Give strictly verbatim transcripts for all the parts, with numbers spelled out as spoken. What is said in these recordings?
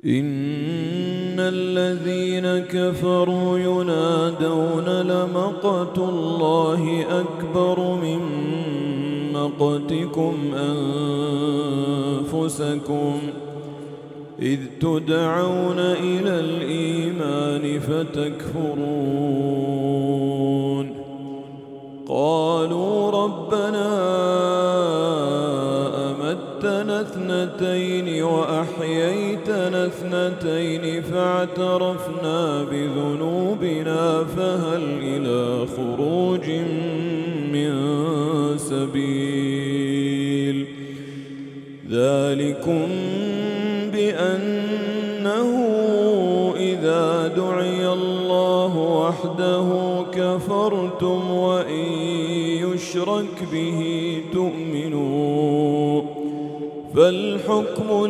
إن الذين كفروا ينادون لمقت الله أكبر من مقتكم أنفسكم إذ تدعون إلى الإيمان فتكفرون قالوا ربنا أمتنا اثنتين وأحييتنا اثنتين فاعترفنا بذنوبنا فهل إلى خروج من سبيل ذلكم بأنه إذا دعي الله وحده كفرتم وإن يشرك به تؤمنون فالحكم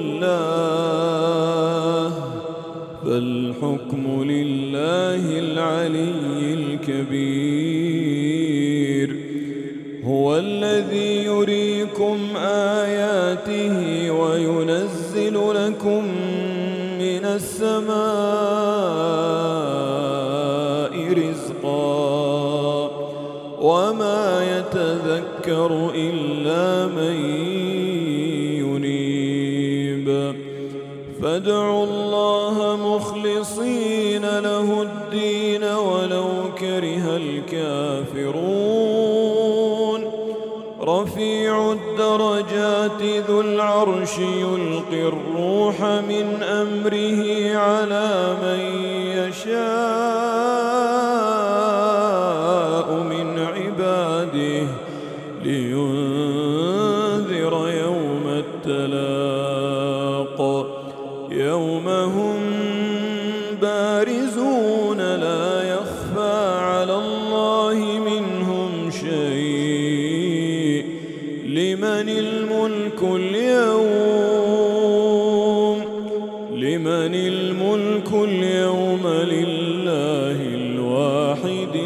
لله فالحكم لله العلي الكبير هو الذي يريكم آياته وينزل لكم من السماء رزقا وما يتذكر إلا من ينيب فادعوا الله مخلصين له الدين ولو كره الكافرون رفيع الدرجات ذو العرش يلقي الروح من أمره على من يشاء من عباده لينذر يوم التلاق يوم هم بارزون لا يخفى على الله منهم شيء لمن الملك اليوم لمن الملك اليوم لله الواحد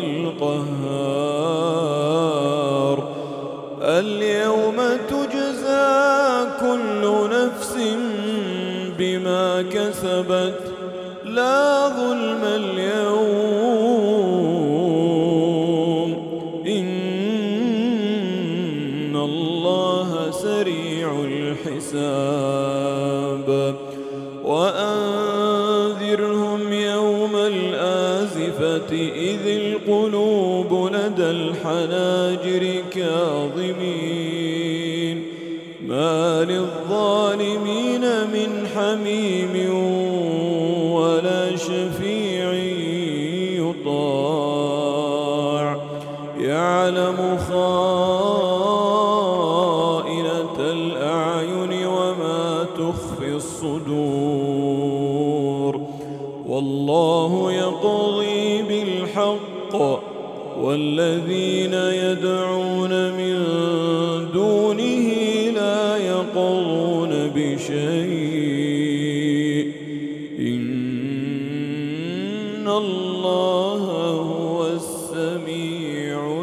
القهار اليوم تجزى كل نفس بما كسبت لا ظلم اليوم إن الله سريع الحساب وأنذرهم يوم الآزفة إذ القلوب لدى الحناجر كاظمين ما للظالمين من حميم ولا شفيع يطاع يعلم خائنة الأعين وما تخفي الصدور والله يقضي بالحق والذين يدعون من دونه لا يقضون بشيء إن الله هو السميع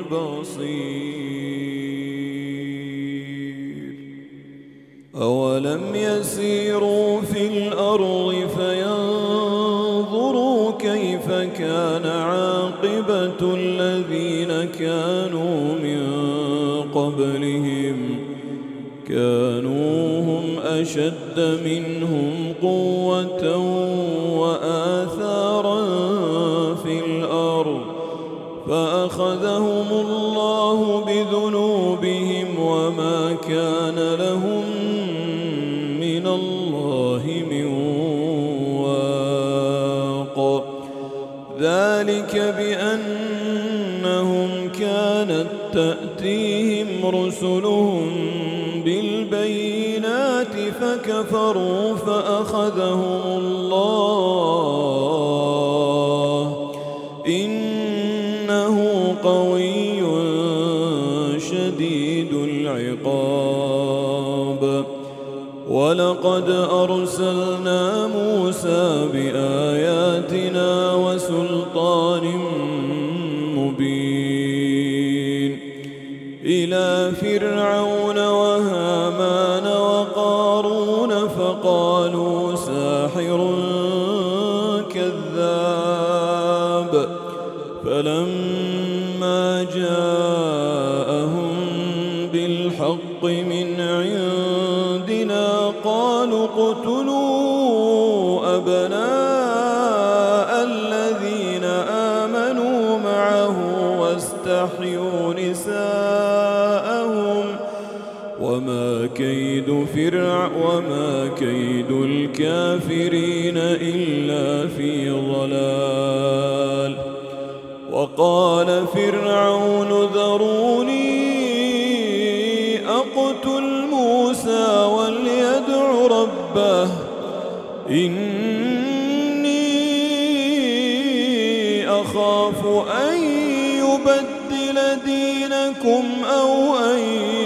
البصير أولم يسيروا في الأرض فينظروا كيف كان عاقبة الذين كانوا من قبلهم كانوا هم أشد منهم قوة وآثارا في الأرض فأخذهم الله بذنوبهم وما كان لهم من الله من واق ذلك بأنهم كانت تأتيهم رسلهم بالبينات فكفروا فأخذهم الله إنه قوي شديد العقاب ولقد أرسلنا موسى بآياتنا وسلطان مبين إلى فرعون وهامان وقارون فقالوا قالوا ساحر كذاب فلما جاءهم بالحق من عندنا قالوا اقتلوا أبناء الذين آمنوا معه واستحيوا نساءهم وما كيد فرع وما كيد الكافرين إلا في ضلال. وقال فرعون ذروني أقتل موسى وليدع ربه إني أخاف أن يبدل دينكم أو أن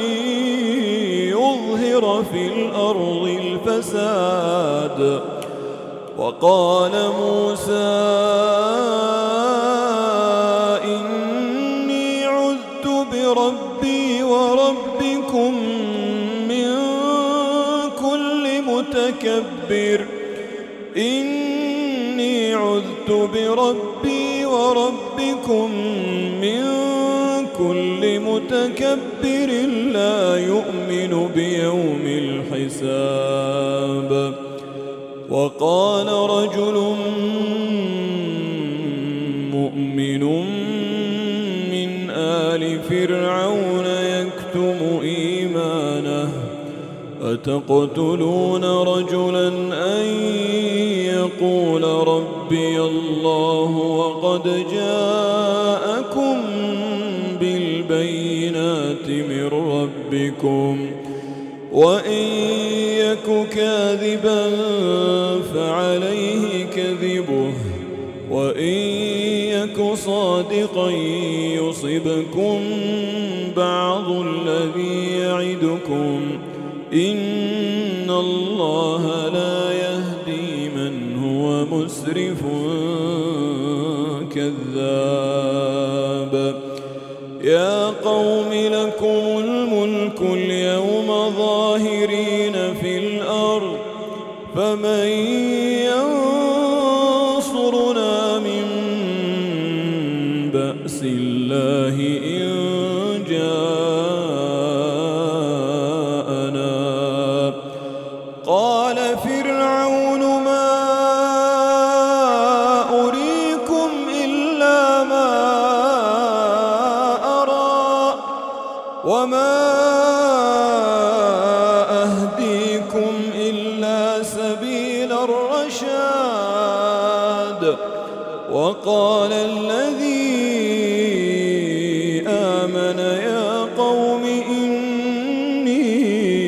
يظهر في الأرض الفساد. وقال موسى إني عذت بربي وربكم من كل متكبر إني عذت بربي وربكم من كل متكبر لا يؤمن بيوم الحساب. وقال رجل مؤمن من آل فرعون يكتم إيمانه أتقتلون رجلا أن يقول ربي الله وقد جاءكم بالبينات من ربكم وإن يك كاذبا فعليه كذبه وإن يك صادقا يصبكم بعض الذي يعدكم إن الله لا يهدي من هو مسرف كذاب. يا قوم لكم الملك اليوم ظاهرين في الأرض فمن ينصرنا من بأس الله إن جاءنا. قال فرعون ما أريكم إلا ما أرى وما أهديكم إلا سبيل الرشاد. وقال الذي آمن يا قوم إني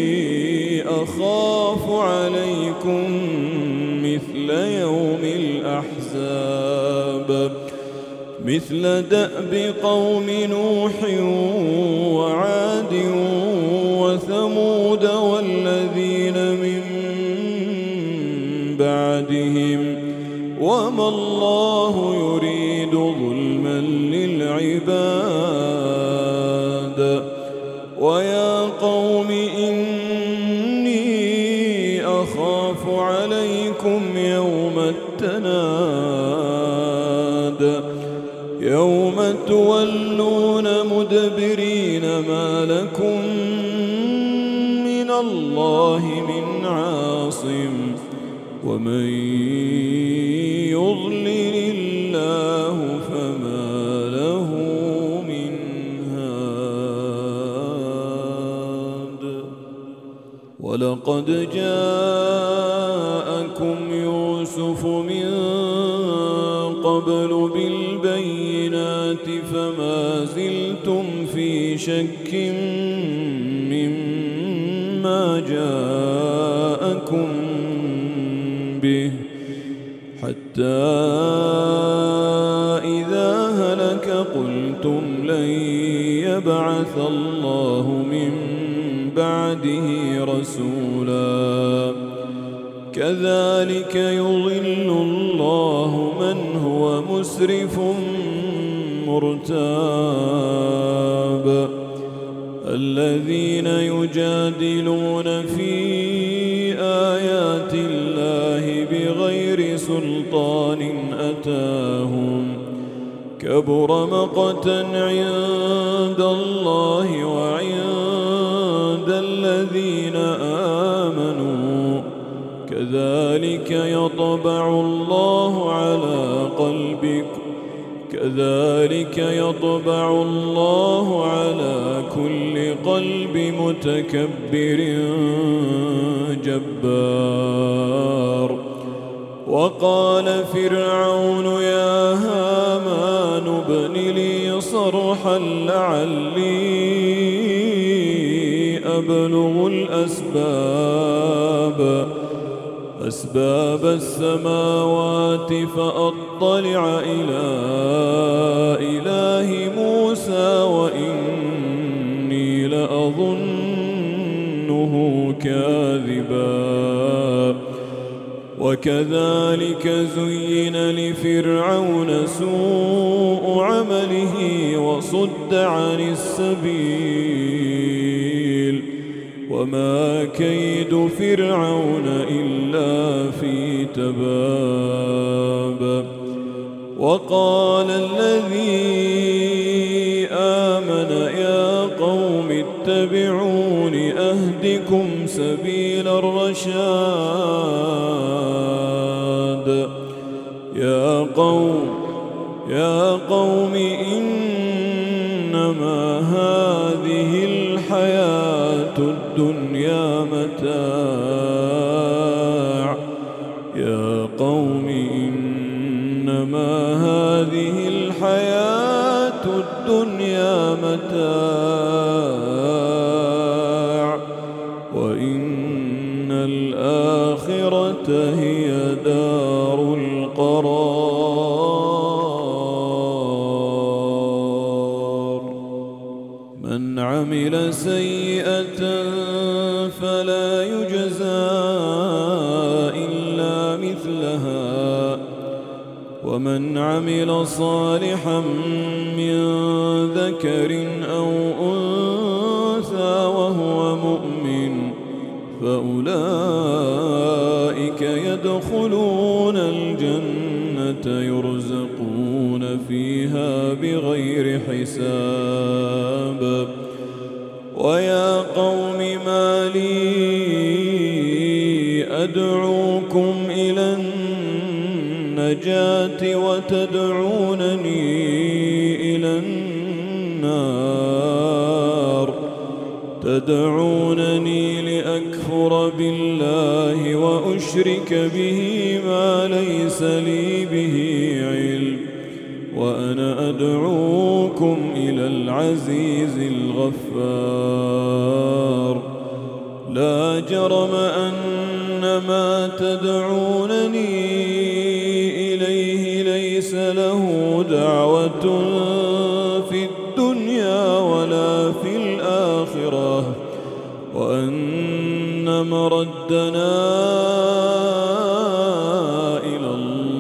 أخاف عليكم مثل يوم الأحزاب مثل دأب قوم نوح وعاد وثمود والذين من بعدهم وما الله يريد ظلما للعباد. ويا قوم إني أخاف عليكم يوم التناد يوم تولون مدبرين ما لكم من الله من عاصم ومن يضلل الله فما له من هاد. ولقد جاءكم يوسف من قبل بالبينات فما زلتم في شك مما جاءكم به حتى إذا هلك قلتم لن يبعث الله من بعده رسولا كذلك يضل الله من هو مسرف مرتاب. الذين يجادلون في بآيات الله بغير سلطان أتاهم كبر مقتا عند الله وعند الذين آمنوا كذلك يطبع الله على قلبك كذلك يطبع الله على كل قلب متكبر جبار. وقال فرعون يا هامان ابن لي صرحا لعلي أبلغ الأسباب أسباب السماوات فأطلع إلى إله موسى وإني لأظنه كاذبا. وكذلك زين لفرعون سوء عمله وصد عن السبيل وما كيد فرعون إلا في تباب. وقال الذي آمن يا قوم اتبعون أهدكم سبيل الرشاد. يا قوم يا قوم إنما هذه الحياة الدنيا متاع يا قوم إنما هذه الحياة الدنيا متاع وإن الآخرة هي دار القرار. من عمل سيئة فلا يجزى إلا مثلها ومن عمل صالحا من ذكر أو أنثى وهو مؤمن فأولئك يدخلون الجنة يرزقون فيها بغير حساب. ويا قوم ما لي أدعوكم إلى النجاة وتدعونني إلى النار تدعونني لأكفر بالله وأشرك به ما ليس لي به علم وأنا أدعوكم إلى العزيز الغفار. لا جرم أن ما تدعونني إليه ليس له دعوة في الدنيا ولا في الآخرة وأن مردنا إلى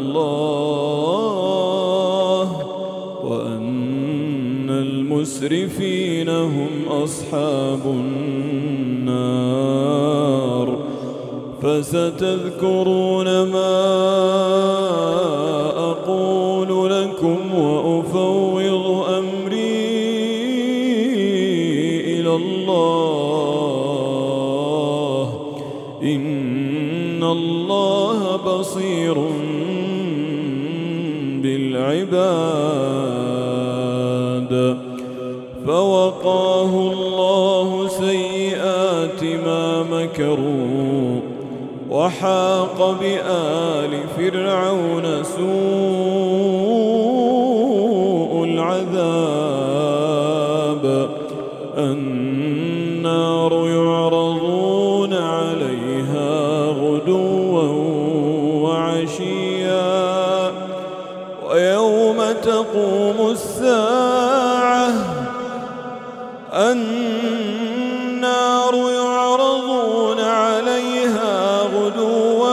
الله وأن المسرفين هم أصحاب النار. فستذكرون ما أقول لكم وأفوض أمري إلى الله إن الله بصير بالعباد. فوقاه الله سيئات ما مكروا وحاق بآل فرعون سوء العذاب. النار يعرضون عليها غدوا وعشيا ويوم تقوم الساعة النار يعرضون عليها غدوا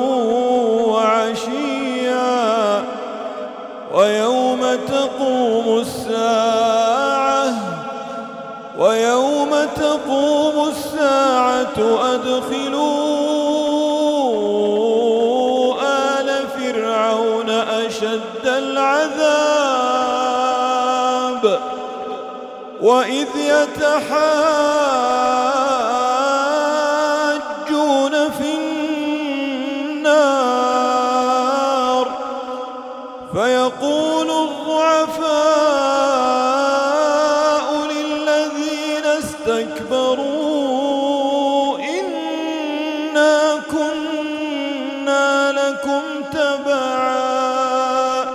وعشيا ويوم تقوم الساعة ويوم تقوم الساعة أدخلوا وإذ يتحاجون في النار فيقول الضعفاء للذين استكبروا إنا كنا لكم تبعا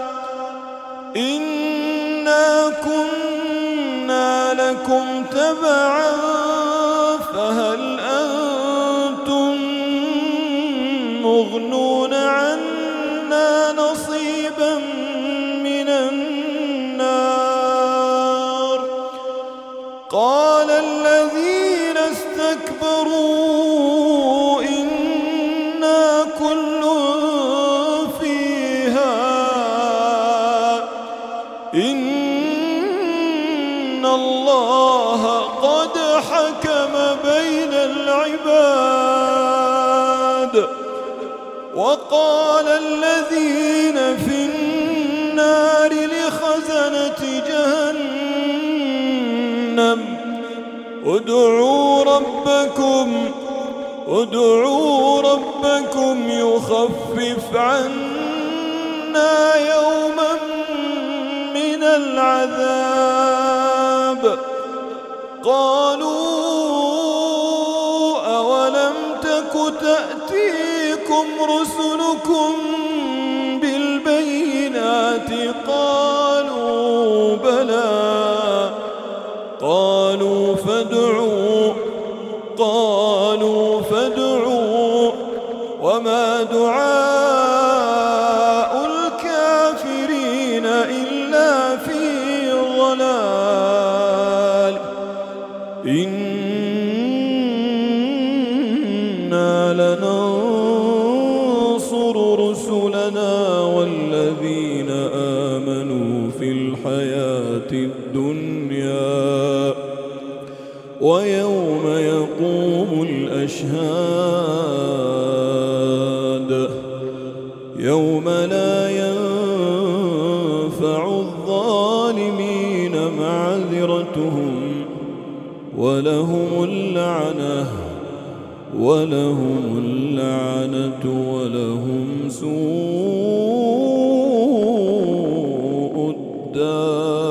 إنا كنا لكم تبعا فهل أنتم مغنون عنا نصيبا من النار قال الذين استكبروا إنا كل فيها إن الله قد حكم بين العباد وقال الذين في النار لخزنة جهنم ادعوا ربكم ادعوا ربكم يخفف عنا يوما من العذاب قالوا أولم تك تأتيكم رسلكم بالبينات قالوا بلى قالوا فادعوا قالوا فادعوا وما دعاء الكافرين إلا في ضلال إنا لننصر رسلنا والذين آمنوا في الحياة الدنيا ويوم يقوم الأشهاد يوم لا ينفع الظالمين معذرتهم ولهم اللعنة ولهم اللعنة ولهم سوء الدار.